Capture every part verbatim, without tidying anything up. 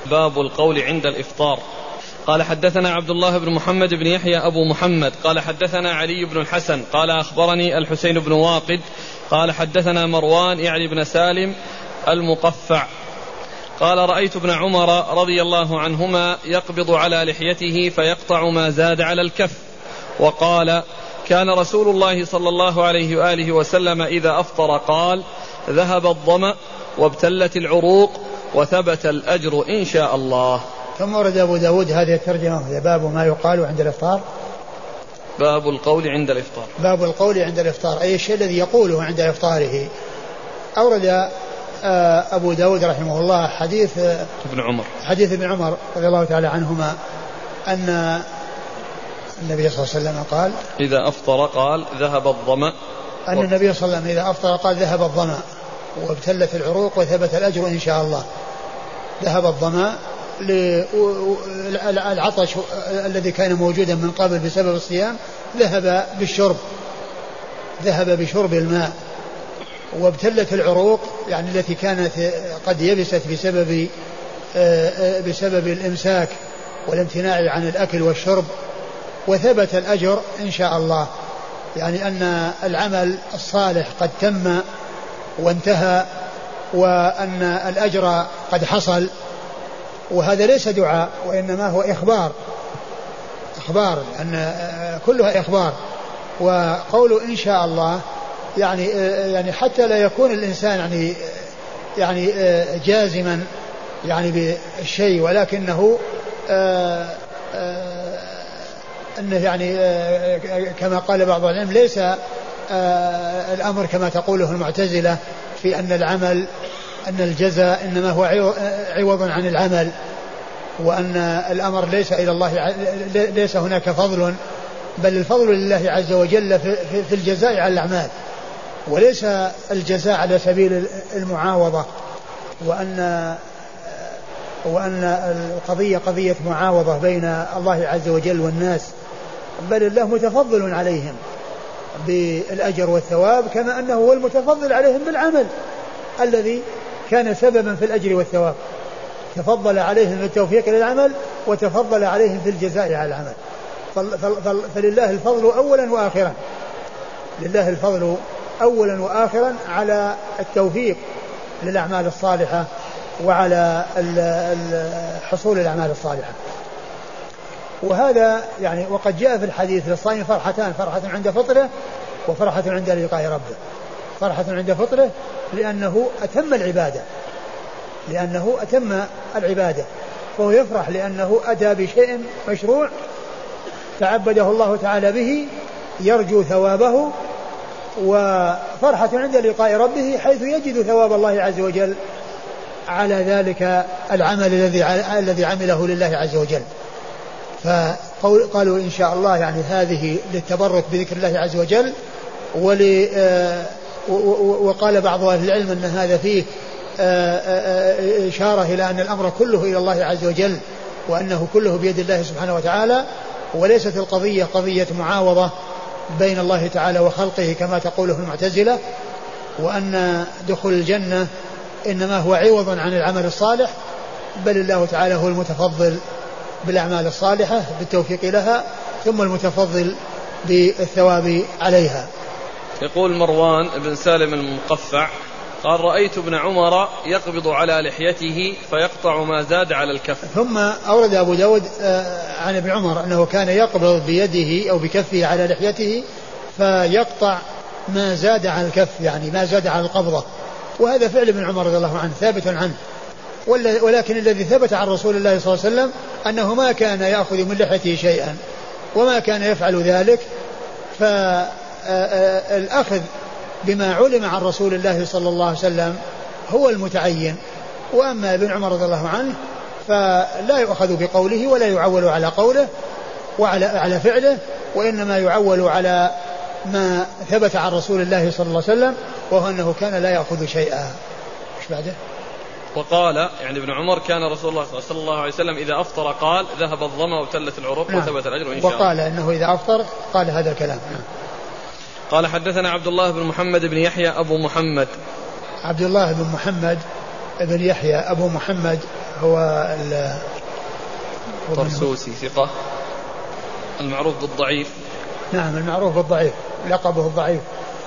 باب القول عند الإفطار. قال حدثنا عبد الله بن محمد بن يحيى أبو محمد قال حدثنا علي بن الحسن قال أخبرني الحسين بن واقد قال حدثنا مروان يعني بن سالم المقفع قال رأيت ابن عمر رضي الله عنهما يقبض على لحيته فيقطع ما زاد على الكف. وقال كان رسول الله صلى الله عليه وآله وسلم إذا أفطر قال ذهب الظمأ وابتلت العروق وثبت الأجر إن شاء الله. ثم ورد أبو داود هذه الترجمة باب ما يقال عند الإفطار. باب القول عند الإفطار. باب القول عند الإفطار أي الشيء الذي يقوله عند إفطاره. أورد أبو داود رحمه الله حديث ابن عمر حديث ابن عمر رضي الله تعالى عنهما أن النبي صلى الله عليه وسلم قال إذا أفطر قال ذهب الظمأ أن النبي صلى الله عليه وسلم إذا أفطر قال ذهب الظمأ وابتلت العروق وثبت الأجر إن شاء الله. ذهب الظمأ العطش الذي كان موجودا من قبل بسبب الصيام ذهب بالشرب ذهب بشرب الماء. وابتلت العروق يعني التي كانت قد يبست بسبب بسبب الإمساك والامتناع عن الأكل والشرب وثبت الأجر إن شاء الله. يعني أن العمل الصالح قد تم وانتهى وأن الأجر قد حصل. وهذا ليس دعاء وإنما هو إخبار إخبار أن كلها إخبار. وقوله إن شاء الله يعني يعني حتى لا يكون الإنسان يعني يعني جازما يعني بالشيء ولكنه آآ آآ أنه يعني كما قال بعض العلم ليس الأمر كما تقوله المعتزلة في أن العمل أن الجزاء إنما هو عوض عن العمل وأن الأمر ليس إلى الله ليس هناك فضل بل الفضل لله عز وجل في الجزاء على الأعمال وليس الجزاء على سبيل المعاوضة. وأن وأن القضية قضية معاوضة بين الله عز وجل والناس بل الله متفضل عليهم بالأجر والثواب كما أنه هو المتفضل عليهم بالعمل الذي كان سببا في الأجر والثواب. تفضل عليهم بالتوفيق للعمل وتفضل عليهم في الجزاء على العمل. فلله الفضل أولا وآخرا لله الفضل أولا وآخرا على التوفيق للأعمال الصالحة وعلى حصول الأعمال الصالحة. وهذا يعني وقد جاء في الحديث للصائم فرحتان فرحة عند فطره وفرحة عند لقاء ربه. فرحة عند فطره لأنه أتم العبادة لأنه أتم العبادة فهو يفرح لأنه أتى بشيء مشروع تعبده الله تعالى به يرجو ثوابه. وفرحة عند لقاء ربه حيث يجد ثواب الله عز وجل على ذلك العمل الذي الذي عمله لله عز وجل. فقالوا إن شاء الله يعني هذه للتبرك بذكر الله عز وجل. وقال بعض أهل العلم أن هذا فيه إشارة إلى أن الأمر كله إلى الله عز وجل وأنه كله بيد الله سبحانه وتعالى وليست القضية قضية معاوضة بين الله تعالى وخلقه كما تقوله المعتزلة وأن دخول الجنة إنما هو عوض عن العمل الصالح بل الله تعالى هو المتفضل بالأعمال الصالحة بالتوفيق لها ثم المتفضل بالثواب عليها. يقول مروان بن سالم المقفع قال رأيت ابن عمر يقبض على لحيته فيقطع ما زاد على الكف. ثم أورد أبو داود عن ابن عمر أنه كان يقبض بيده أو بكفه على لحيته فيقطع ما زاد على الكف يعني ما زاد على القبضة. وهذا فعل ابن عمر رضي الله عنه ثابت عنه ولكن الذي ثبت عن رسول الله صلى الله عليه وسلم أنه ما كان يأخذ من لحيته شيئا وما كان يفعل ذلك. فالأخذ بما علم عن رسول الله صلى الله عليه وسلم هو المتعين. وأما ابن عمر رضي الله عنه فلا يؤخذ بقوله ولا يعول على قوله وعلى على فعله وإنما يعول على ما ثبت عن رسول الله صلى الله عليه وسلم وهو أنه كان لا يأخذ شيئا. ايش بعده؟ وقال يعني ابن عمر كان رسول الله صلى الله عليه وسلم إذا أفطر قال ذهب الظمأ وابتلت العروق نعم. وثبت الأجر إن شاء الله. وقال أنه إذا أفطر قال هذا الكلام نعم. قال حدثنا عبد الله بن محمد بن يحيى أبو محمد. عبد الله بن محمد بن يحيى أبو محمد هو طرسوسي ثقة المعروف بالضعيف. نعم المعروف بالضعيف، لقبه الضعيف.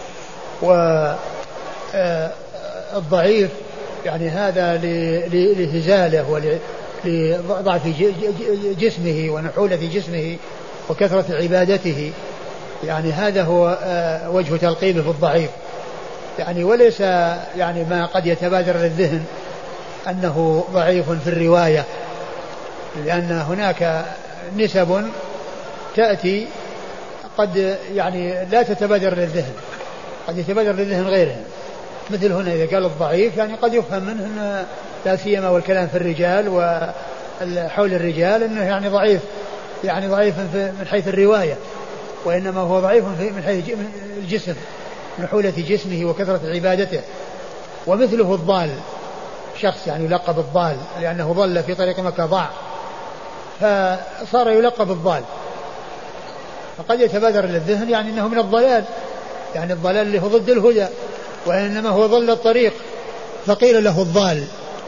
والضعيف يعني هذا لهزاله ولضعف جسمه ونحولة جسمه وكثرة عبادته، يعني هذا هو وجه تلقيبه بالضعيف يعني، وليس يعني ما قد يتبادر للذهن أنه ضعيف في الرواية، لأن هناك نسب تأتي قد يعني لا تتبادر للذهن، قد يتبادر للذهن غيرها، مثل هنا إذا قال الضعيف يعني قد يفهم منه أن لا سيما والكلام في الرجال وحول الرجال أنه يعني ضعيف، يعني ضعيف من حيث الرواية، وإنما هو ضعيف من حيث الجسم، نحولة جسمه وكثرة عبادته. ومثله الضال، شخص يعني يلقب الضال لأنه ضل في طريق مكة ضاع فصار يلقب الضال، فقد يتبادر للذهن يعني أنه من الضلال، يعني الضلال اللي هو ضد الهدى، وإنما هو ضل الطريق فقيل له الضال.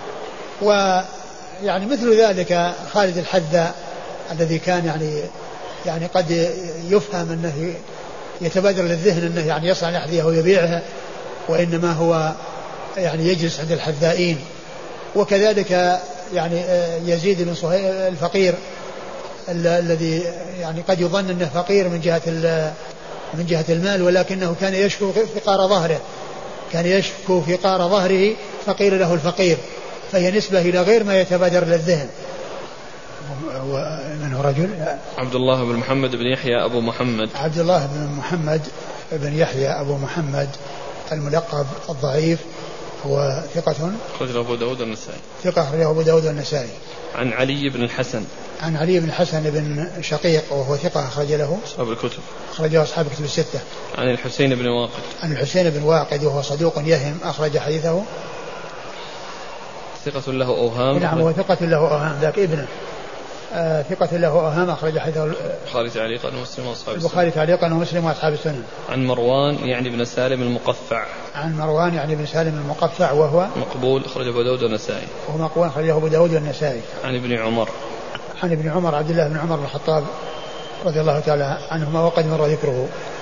ويعني مثل ذلك خالد الحذاء الذي كان يعني يعني قد يفهم أنه يتبادر للذهن أنه يعني يصنع الأحذية ويبيعها، وإنما هو يعني يجلس عند الحذائين. وكذلك يعني يزيد بن صهيب الفقير الذي يعني قد يظن أنه فقير من جهة من جهة المال، ولكنه كان يشكو فقار ظهره، كان يشكو فقار ظهره فقيل له الفقير، فهي نسبة إلى غير ما يتبادر للذهن. ومن هو رجل عبد الله بن محمد بن يحيى أبو محمد عبد الله بن محمد بن يحيى أبو محمد الملقب الضعيف، هو ثقة أخرجه أبو داود والنسائي ثقة أخرجه أبو داود والنسائي. عن علي بن الحسن عن علي بن الحسن بن شقيق وهو ثقة أخرج له أصحاب الكتب أخرجه أصحاب الكتب الستة. عن الحسين بن واقد عن الحسين بن واقد وهو صدوق يهم أخرج حديثه ثقة له أوهام. نعم هو ثقة له أوهام ذاك ابنه آه ثقة له أوهام أخرج حديثه البخاري تعليقا ومسلم وأصحاب السنن. البخاري تعليقا ومسلم وأصحاب السنن. عن مروان يعني بن سالم المقفع عن مروان يعني بن سالم المقفع وهو مقبول أخرج أبو داود والنسائي. وهو مقبول أخرجه أبو داود والنسائي. عن ابن عمر عن ابن عمر عبد الله بن عمر بن الخطاب رضي الله تعالى عنهما وقد مر ذكره.